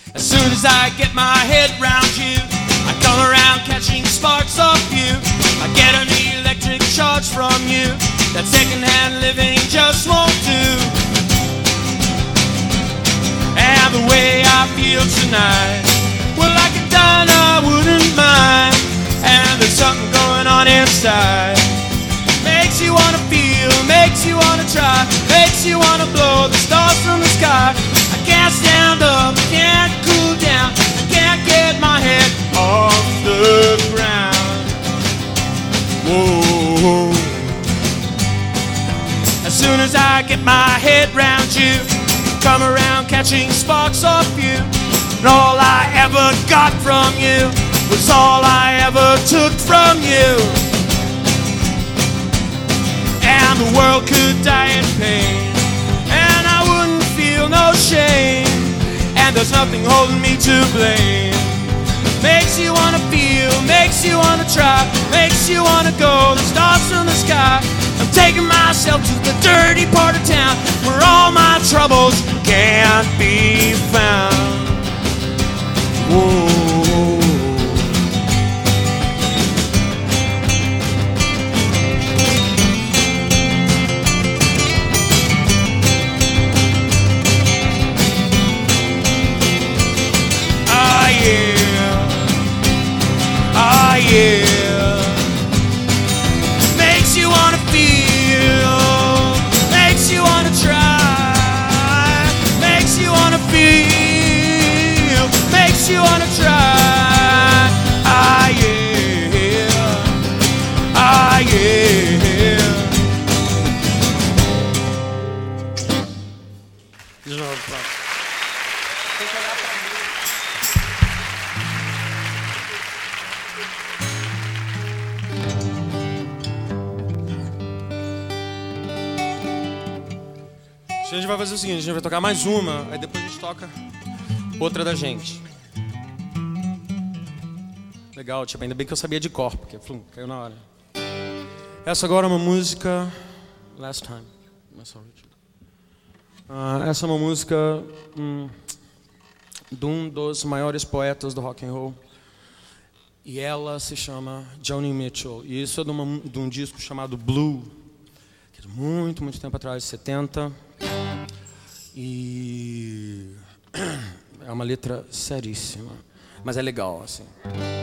As soon as I get my head round you, I come around catching sparks off you. I get an electric charge from you. That second-hand living just won't do. And the way I feel tonight, well, like a dime I wouldn't mind. And there's something going on inside. Makes you wanna feel, makes you wanna try, makes you wanna blow the stars from the sky. I can't stand up, I can't cool down, I can't get my head off the ground. Whoa. As soon as I get my head round you, come around catching sparks off you. And all I ever got from you was all I ever took from you. And the world could die in pain, and I wouldn't feel no shame. And there's nothing holding me to blame. Makes you wanna feel, makes you wanna try, makes you wanna go the stars from the sky. I'm taking myself to the dirty part of town where all my troubles can't be found. Whoa. Yeah, makes you wanna feel, makes you wanna try, makes you wanna feel, makes you wanna try. Ah yeah, ah yeah. These are all the props. A gente vai fazer o seguinte, a gente vai tocar mais uma, aí depois a gente toca outra da gente. Legal, tipo, ainda bem que eu sabia de cor, porque caiu na hora. Essa agora é uma música... Last Time. Essa é uma música de um dos maiores poetas do rock and roll. E ela se chama Joni Mitchell. E isso é de um disco chamado Blue, que é de muito, muito tempo atrás, 70. E é uma letra seríssima, mas é legal, assim.